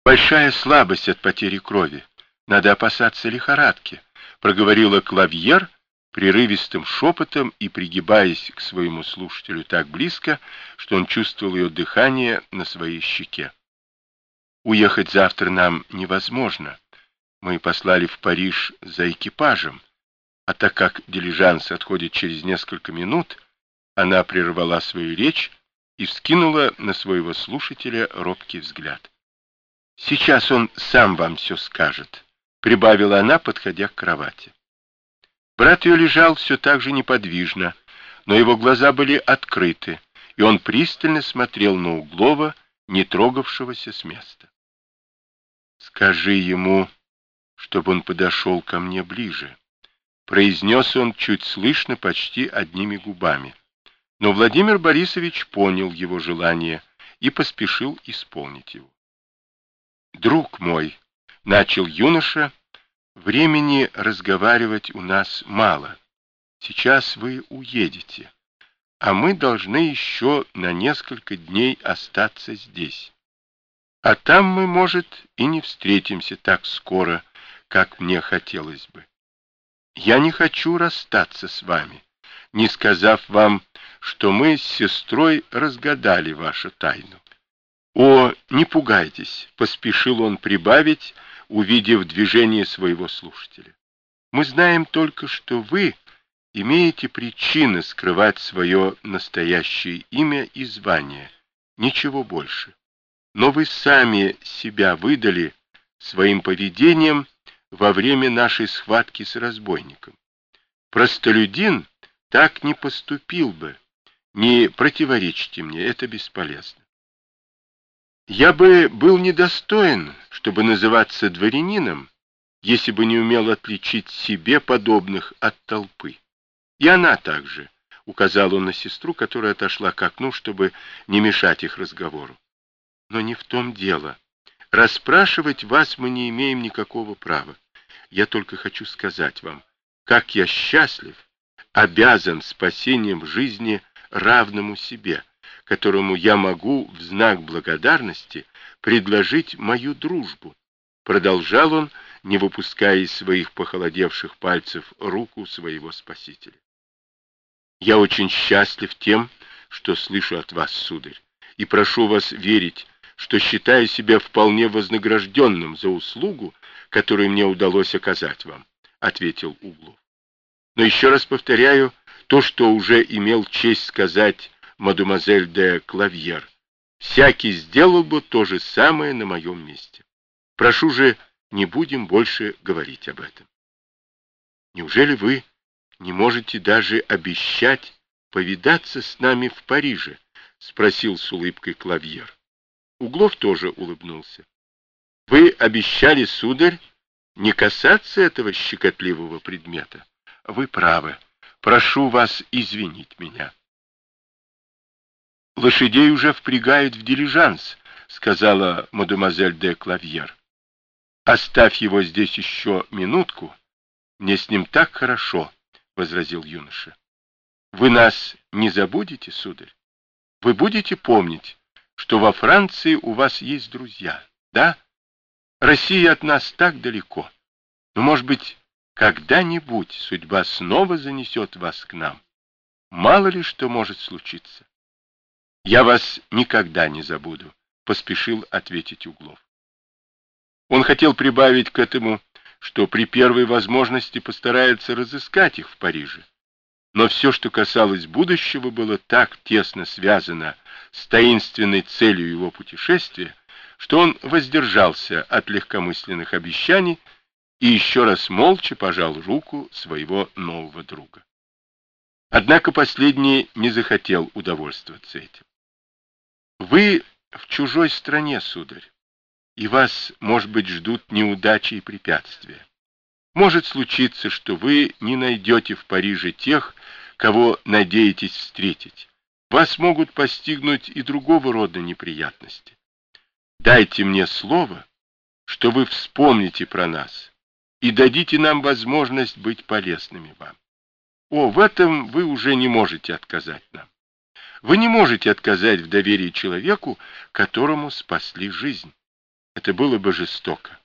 Большая слабость от потери крови. Надо опасаться лихорадки, проговорила Клавьер прерывистым шепотом и пригибаясь к своему слушателю так близко, что он чувствовал ее дыхание на своей щеке. Уехать завтра нам невозможно. Мы послали в Париж за экипажем, а так как дилижанс отходит через несколько минут, она прервала свою речь и вскинула на своего слушателя робкий взгляд. «Сейчас он сам вам все скажет», — прибавила она, подходя к кровати. Брат ее лежал все так же неподвижно, но его глаза были открыты, и он пристально смотрел на Углова, не трогавшегося с места. «Скажи ему, чтобы он подошел ко мне ближе», — произнес он чуть слышно, почти одними губами. Но Владимир Борисович понял его желание и поспешил исполнить его. «Друг мой», — начал юноша, — «времени разговаривать у нас мало. Сейчас вы уедете, а мы должны еще на несколько дней остаться здесь. А там мы, может, и не встретимся так скоро, как мне хотелось бы. Я не хочу расстаться с вами, не сказав вам, что мы с сестрой разгадали вашу тайну». «О, не пугайтесь», — поспешил он прибавить, увидев движение своего слушателя. «Мы знаем только, что вы имеете причины скрывать свое настоящее имя и звание, ничего больше. Но вы сами себя выдали своим поведением во время нашей схватки с разбойником. Простолюдин так не поступил бы. Не противоречьте мне, это бесполезно. Я бы был недостоин, чтобы называться дворянином, если бы не умел отличить себе подобных от толпы. И она также, — указал он на сестру, которая отошла к окну, чтобы не мешать их разговору. Но не в том дело. Расспрашивать вас мы не имеем никакого права. Я только хочу сказать вам, как я счастлив, обязан спасением жизни равному себе, которому я могу в знак благодарности предложить мою дружбу, продолжал он, не выпуская из своих похолодевших пальцев руку своего спасителя. Я очень счастлив тем, что слышу от вас, сударь, и прошу вас верить, что считаю себя вполне вознагражденным за услугу, которую мне удалось оказать вам, ответил Углов. Но еще раз повторяю то, что уже имел честь сказать мадемуазель де Клавьер. Всякий сделал бы то же самое на моем месте. Прошу же, не будем больше говорить об этом. Неужели вы не можете даже обещать повидаться с нами в Париже? Спросил с улыбкой Клавьер. Углов тоже улыбнулся. Вы обещали, сударь, не касаться этого щекотливого предмета. Вы правы. Прошу вас извинить меня. «Лошадей уже впрягают в дилижанс», — сказала мадемуазель де Клавьер. «Оставь его здесь еще минутку. Мне с ним так хорошо», — возразил юноша. «Вы нас не забудете, сударь? Вы будете помнить, что во Франции у вас есть друзья, да? Россия от нас так далеко. Но, может быть, когда-нибудь судьба снова занесет вас к нам. Мало ли что может случиться». «Я вас никогда не забуду», — поспешил ответить Углов. Он хотел прибавить к этому, что при первой возможности постарается разыскать их в Париже. Но все, что касалось будущего, было так тесно связано с таинственной целью его путешествия, что он воздержался от легкомысленных обещаний и еще раз молча пожал руку своего нового друга. Однако последний не захотел удовольствоваться этим. «Вы в чужой стране, сударь, и вас, может быть, ждут неудачи и препятствия. Может случиться, что вы не найдете в Париже тех, кого надеетесь встретить. Вас могут постигнуть и другого рода неприятности. Дайте мне слово, что вы вспомните про нас и дадите нам возможность быть полезными вам. О, в этом вы уже не можете отказать нам. Вы не можете отказать в доверии человеку, которому спасли жизнь. Это было бы жестоко.